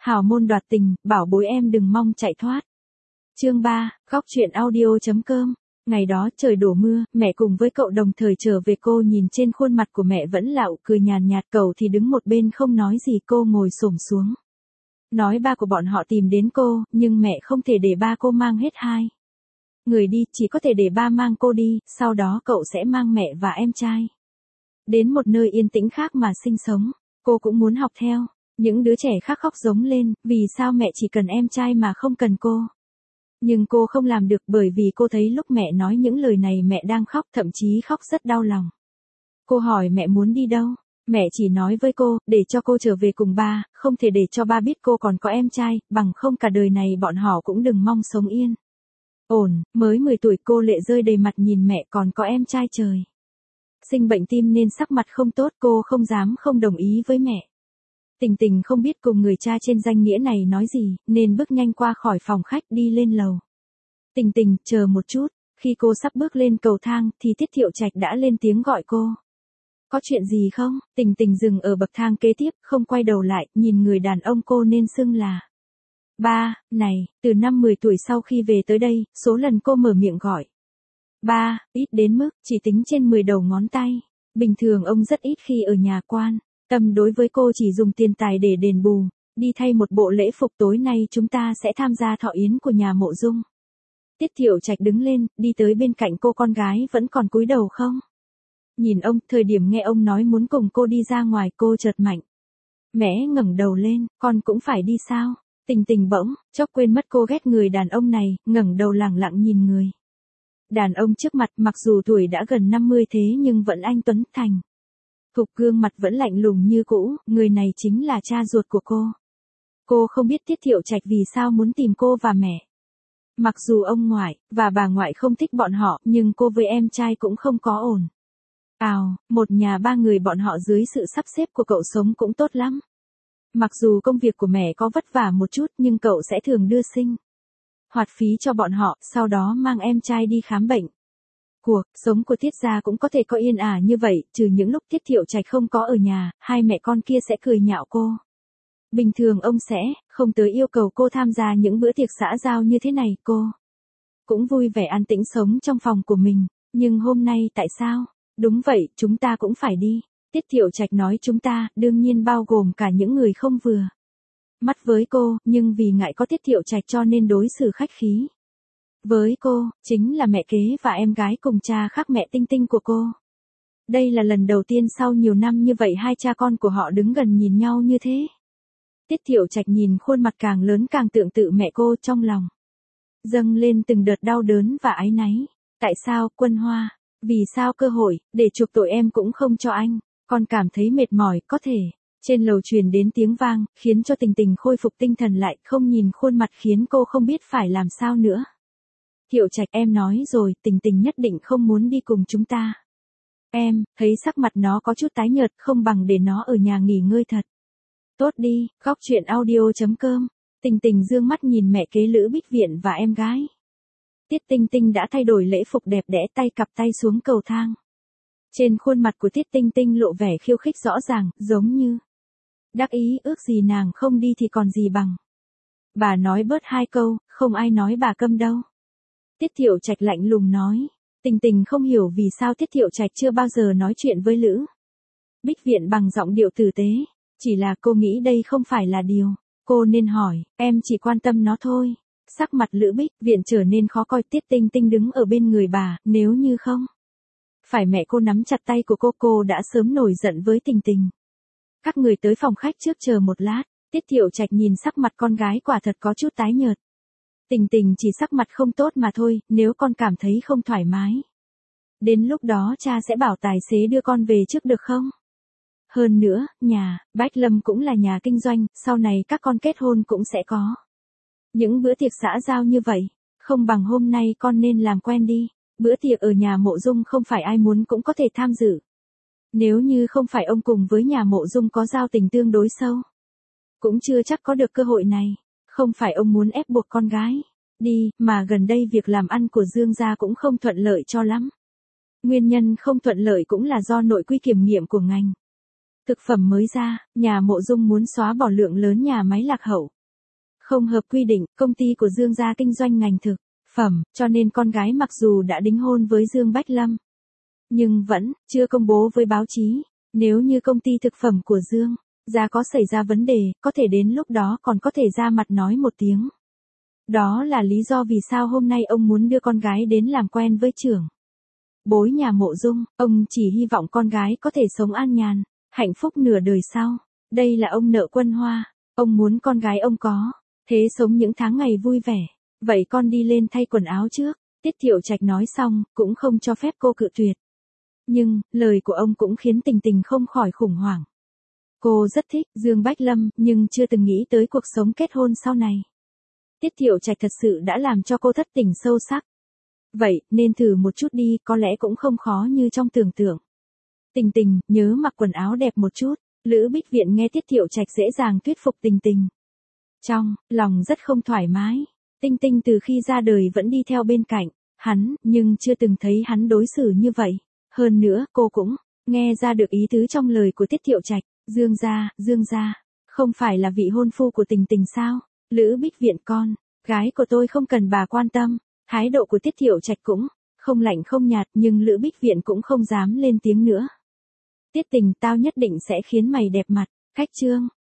Hào môn đoạt tình, bảo bối em đừng mong chạy thoát. Chương 3, góc truyện audio.com. Ngày đó trời đổ mưa, mẹ cùng với cậu đồng thời trở về, cô nhìn trên khuôn mặt của mẹ vẫn lạo cười nhàn nhạt, cậu thì đứng một bên không nói gì, cô ngồi xổm xuống. Nói ba của bọn họ tìm đến cô, nhưng mẹ không thể để ba cô mang hết hai người đi, chỉ có thể để ba mang cô đi, sau đó cậu sẽ mang mẹ và em trai đến một nơi yên tĩnh khác mà sinh sống. Cô cũng muốn học theo những đứa trẻ khác khóc giống lên, vì sao mẹ chỉ cần em trai mà không cần cô. Nhưng cô không làm được, bởi vì cô thấy lúc mẹ nói những lời này mẹ đang khóc, thậm chí khóc rất đau lòng. Cô hỏi mẹ muốn đi đâu, mẹ chỉ nói với cô, để cho cô trở về cùng ba, không thể để cho ba biết cô còn có em trai, bằng không cả đời này bọn họ cũng đừng mong sống yên ổn. Mới 10 tuổi cô lệ rơi đầy mặt nhìn mẹ, còn có em trai trời sinh bệnh tim nên sắc mặt không tốt, cô không dám không đồng ý với mẹ. Tình Tình không biết cùng người cha trên danh nghĩa này nói gì, nên bước nhanh qua khỏi phòng khách đi lên lầu. Tình Tình, chờ một chút. Khi cô sắp bước lên cầu thang, thì Tiết Thiệu Trạch đã lên tiếng gọi cô. Có chuyện gì không? Tình Tình dừng ở bậc thang kế tiếp, không quay đầu lại, nhìn người đàn ông cô nên xưng là ba. Này, từ năm 10 tuổi sau khi về tới đây, số lần cô mở miệng gọi ba, ít đến mức, chỉ tính trên 10 đầu ngón tay. Bình thường ông rất ít khi ở nhà quan tâm đối với cô, chỉ dùng tiền tài để đền bù. Đi thay một bộ lễ phục, tối nay chúng ta sẽ tham gia thọ yến của nhà Mộ Dung. Tiết Thiệu Trạch đứng lên, đi tới bên cạnh cô, con gái vẫn còn cúi đầu không? Nhìn ông, thời điểm nghe ông nói muốn cùng cô đi ra ngoài, cô chợt mạnh mẽ ngẩng đầu lên, con cũng phải đi sao? Tình Tình bỗng chốc quên mất cô ghét người đàn ông này, ngẩng đầu lẳng lặng nhìn người đàn ông trước mặt, mặc dù tuổi đã gần 50 thế nhưng vẫn anh tuấn thành thục, gương mặt vẫn lạnh lùng như cũ, người này chính là cha ruột của cô. Cô không biết Tiết Thiệu Trạch vì sao muốn tìm cô và mẹ. Mặc dù ông ngoại và bà ngoại không thích bọn họ, nhưng cô với em trai cũng không có ổn một nhà ba người bọn họ dưới sự sắp xếp của cậu sống cũng tốt lắm. Mặc dù công việc của mẹ có vất vả một chút, nhưng cậu sẽ thường đưa sinh hoạt phí cho bọn họ, sau đó mang em trai đi khám bệnh. Cuộc sống của Tiết gia cũng có thể có yên ả như vậy, trừ những lúc Tiết Thiệu Trạch không có ở nhà, hai mẹ con kia sẽ cười nhạo cô. Bình thường ông sẽ không tới yêu cầu cô tham gia những bữa tiệc xã giao như thế này, cô cũng vui vẻ an tĩnh sống trong phòng của mình. Nhưng hôm nay tại sao? Đúng vậy, chúng ta cũng phải đi. Tiết Thiệu Trạch nói chúng ta, đương nhiên bao gồm cả những người không vừa mắt với cô, nhưng vì ngại có Tiết Thiệu Trạch cho nên đối xử khách khí với cô, chính là mẹ kế và em gái cùng cha khác mẹ Tinh Tinh của cô. Đây là lần đầu tiên sau nhiều năm như vậy hai cha con của họ đứng gần nhìn nhau như thế. Tiết Thiệu Trạch nhìn khuôn mặt càng lớn càng tượng tự mẹ cô, trong lòng dâng lên từng đợt đau đớn và áy náy. Tại sao, Quân Hoa? Vì sao cơ hội để chuộc tội em cũng không cho anh? Con cảm thấy mệt mỏi, có thể. Trên lầu truyền đến tiếng vang, khiến cho Tình Tình khôi phục tinh thần lại, không nhìn khuôn mặt khiến cô không biết phải làm sao nữa. Thiệu Trạch, em nói rồi, Tình Tình nhất định không muốn đi cùng chúng ta. Em thấy sắc mặt nó có chút tái nhợt, không bằng để nó ở nhà nghỉ ngơi thật tốt đi. Góc truyện audio.com. Tình Tình dương mắt nhìn mẹ kế Lữ Bích Viện và em gái. Tiết Tinh Tinh đã thay đổi lễ phục đẹp đẽ, tay cặp tay xuống cầu thang. Trên khuôn mặt của Tiết Tinh Tinh lộ vẻ khiêu khích rõ ràng, giống như đắc ý, ước gì nàng không đi thì còn gì bằng. Bà nói bớt hai câu, không ai nói bà câm đâu. Tiết Thiệu Trạch lạnh lùng nói. Tình Tình không hiểu vì sao Tiết Thiệu Trạch chưa bao giờ nói chuyện với Lữ Bích Viện bằng giọng điệu tử tế. Chỉ là cô nghĩ đây không phải là điều cô nên hỏi, em chỉ quan tâm nó thôi. Sắc mặt Lữ Bích Viện trở nên khó coi. Tiết Tinh Tinh đứng ở bên người bà, nếu như không phải mẹ cô nắm chặt tay của cô đã sớm nổi giận với Tình Tình. Các người tới phòng khách trước chờ một lát. Tiết Thiệu Trạch nhìn sắc mặt con gái quả thật có chút tái nhợt. Tình Tình chỉ sắc mặt không tốt mà thôi, nếu con cảm thấy không thoải mái, đến lúc đó cha sẽ bảo tài xế đưa con về trước được không? Hơn nữa, nhà Bách Lâm cũng là nhà kinh doanh, sau này các con kết hôn cũng sẽ có những bữa tiệc xã giao như vậy, không bằng hôm nay con nên làm quen đi. Bữa tiệc ở nhà Mộ Dung không phải ai muốn cũng có thể tham dự. Nếu như không phải ông cùng với nhà Mộ Dung có giao tình tương đối sâu, cũng chưa chắc có được cơ hội này. Không phải ông muốn ép buộc con gái đi, mà gần đây việc làm ăn của Dương gia cũng không thuận lợi cho lắm. Nguyên nhân không thuận lợi cũng là do nội quy kiểm nghiệm của ngành Thực phẩm mới ra, nhà Mộ Dung muốn xóa bỏ lượng lớn nhà máy lạc hậu. Không hợp quy định, công ty của Dương gia kinh doanh ngành thực phẩm, cho nên con gái mặc dù đã đính hôn với Dương Bách Lâm, nhưng vẫn chưa công bố với báo chí. Nếu như công ty thực phẩm của Dương gia có xảy ra vấn đề, có thể đến lúc đó còn có thể ra mặt nói một tiếng. Đó là lý do vì sao hôm nay ông muốn đưa con gái đến làm quen với trưởng bối nhà Mộ Dung. Ông chỉ hy vọng con gái có thể sống an nhàn, hạnh phúc nửa đời sau. Đây là ông nợ Quân Hoa. Ông muốn con gái ông có thế sống những tháng ngày vui vẻ. Vậy con đi lên thay quần áo trước. Tiết Thiệu Trạch nói xong, cũng không cho phép cô cự tuyệt. Nhưng, lời của ông cũng khiến Tình Tình không khỏi khủng hoảng. Cô rất thích Dương Bách Lâm, nhưng chưa từng nghĩ tới cuộc sống kết hôn sau này. Tiết Thiệu Trạch thật sự đã làm cho cô thất tình sâu sắc. Vậy, nên thử một chút đi, có lẽ cũng không khó như trong tưởng tượng. Tình Tình, nhớ mặc quần áo đẹp một chút. Lữ Bích Viện nghe Tiết Thiệu Trạch dễ dàng thuyết phục Tình Tình. Trong lòng rất không thoải mái. Tinh Tinh từ khi ra đời vẫn đi theo bên cạnh hắn, nhưng chưa từng thấy hắn đối xử như vậy. Hơn nữa, cô cũng nghe ra được ý tứ trong lời của Tiết Thiệu Trạch. Dương gia, không phải là vị hôn phu của Tình Tình sao? Lữ Bích Viện, con gái của tôi không cần bà quan tâm. Thái độ của Tiết Thiệu Trạch cũng không lạnh không nhạt, nhưng Lữ Bích Viện cũng không dám lên tiếng nữa. Tiết Tình, tao nhất định sẽ khiến mày đẹp mặt. Khách trương,